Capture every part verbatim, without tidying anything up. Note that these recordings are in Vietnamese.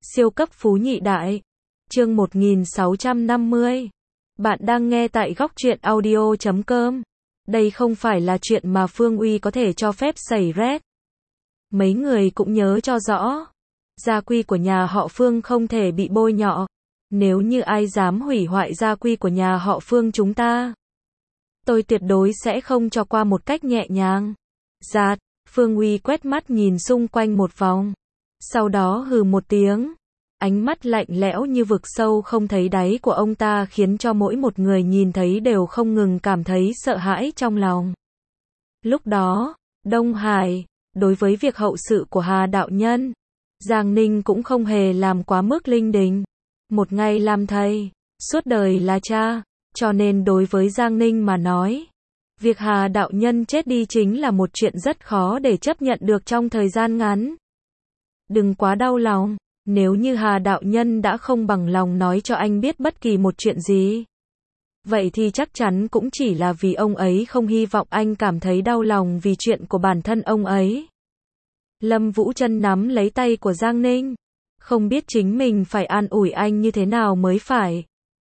Siêu cấp phú nhị đại. Chương một nghìn sáu trăm năm mươi. Bạn đang nghe tại góc truyện audio chấm com. Đây không phải là chuyện mà Phương Uy có thể cho phép xảy ra. Mấy người cũng nhớ cho rõ. Gia quy của nhà họ Phương không thể bị bôi nhọ. Nếu như ai dám hủy hoại gia quy của nhà họ Phương chúng ta, tôi tuyệt đối sẽ không cho qua một cách nhẹ nhàng. Giạt, Phương Uy quét mắt nhìn xung quanh một vòng. Sau đó hừ một tiếng. Ánh mắt lạnh lẽo như vực sâu không thấy đáy của ông ta khiến cho mỗi một người nhìn thấy đều không ngừng cảm thấy sợ hãi trong lòng. Lúc đó, Đông Hải, đối với việc hậu sự của Hà đạo nhân, Giang Ninh cũng không hề làm quá mức linh đình. Một ngày làm thầy, suốt đời là cha, cho nên đối với Giang Ninh mà nói, việc Hà đạo nhân chết đi chính là một chuyện rất khó để chấp nhận được trong thời gian ngắn. Đừng quá đau lòng, nếu như Hà đạo nhân đã không bằng lòng nói cho anh biết bất kỳ một chuyện gì, vậy thì chắc chắn cũng chỉ là vì ông ấy không hy vọng anh cảm thấy đau lòng vì chuyện của bản thân ông ấy. Lâm Vũ Trân nắm lấy tay của Giang Ninh, không biết chính mình phải an ủi anh như thế nào mới phải.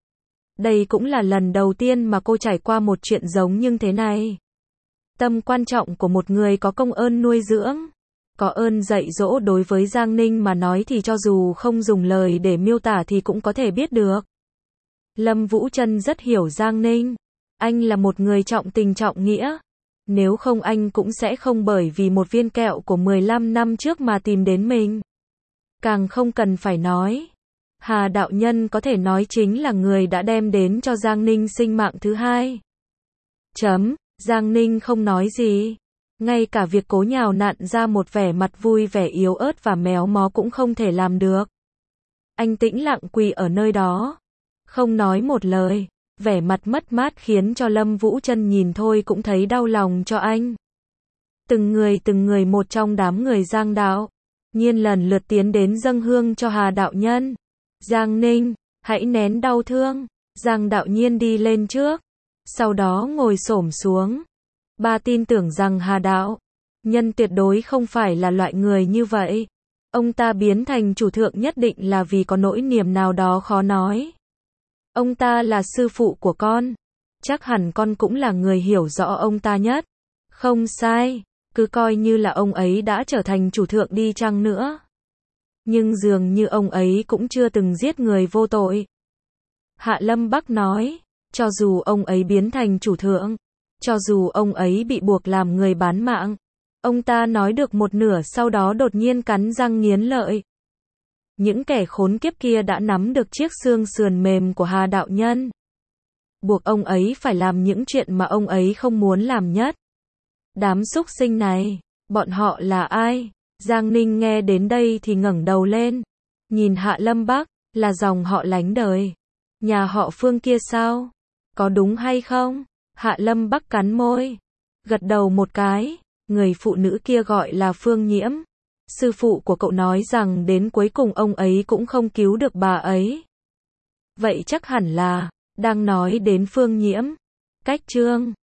Đây cũng là lần đầu tiên mà cô trải qua một chuyện giống như thế này. Tầm quan trọng của một người có công ơn nuôi dưỡng, có ơn dạy dỗ đối với Giang Ninh mà nói thì cho dù không dùng lời để miêu tả thì cũng có thể biết được. Lâm Vũ Trân rất hiểu Giang Ninh. Anh là một người trọng tình trọng nghĩa. Nếu không anh cũng sẽ không bởi vì một viên kẹo của mười lăm năm trước mà tìm đến mình. Càng không cần phải nói, Hà đạo nhân có thể nói chính là người đã đem đến cho Giang Ninh sinh mạng thứ hai. Chấm, Giang Ninh không nói gì. Ngay cả việc cố nhào nặn ra một vẻ mặt vui vẻ yếu ớt và méo mó cũng không thể làm được. Anh tĩnh lặng quỳ ở nơi đó, không nói một lời, vẻ mặt mất mát khiến cho Lâm Vũ Trân nhìn thôi cũng thấy đau lòng cho anh. Từng người từng người một trong đám người Giang đạo nhiên lần lượt tiến đến dâng hương cho Hà đạo nhân. Giang Ninh, hãy nén đau thương. Giang đạo nhiên đi lên trước, sau đó ngồi xổm xuống. Ba tin tưởng rằng Hà đạo nhân tuyệt đối không phải là loại người như vậy. Ông ta biến thành chủ thượng nhất định là vì có nỗi niềm nào đó khó nói. Ông ta là sư phụ của con, chắc hẳn con cũng là người hiểu rõ ông ta nhất. Không sai, cứ coi như là ông ấy đã trở thành chủ thượng đi chăng nữa, nhưng dường như ông ấy cũng chưa từng giết người vô tội. Hạ Lâm Bắc nói, cho dù ông ấy biến thành chủ thượng, cho dù ông ấy bị buộc làm người bán mạng. Ông ta nói được một nửa sau đó đột nhiên cắn răng nghiến lợi. Những kẻ khốn kiếp kia đã nắm được chiếc xương sườn mềm của Hà đạo nhân, buộc ông ấy phải làm những chuyện mà ông ấy không muốn làm nhất. Đám súc sinh này, bọn họ là ai? Giang Ninh nghe đến đây thì ngẩng đầu lên, nhìn Hạ Lâm Bắc, là dòng họ lánh đời. Nhà họ Phương kia sao? Có đúng hay không? Hạ Lâm Bắc cắn môi, gật đầu một cái. Người phụ nữ kia gọi là Phương Nhiễm. Sư phụ của cậu nói rằng đến cuối cùng ông ấy cũng không cứu được bà ấy. Vậy chắc hẳn là đang nói đến Phương Nhiễm. Cách chương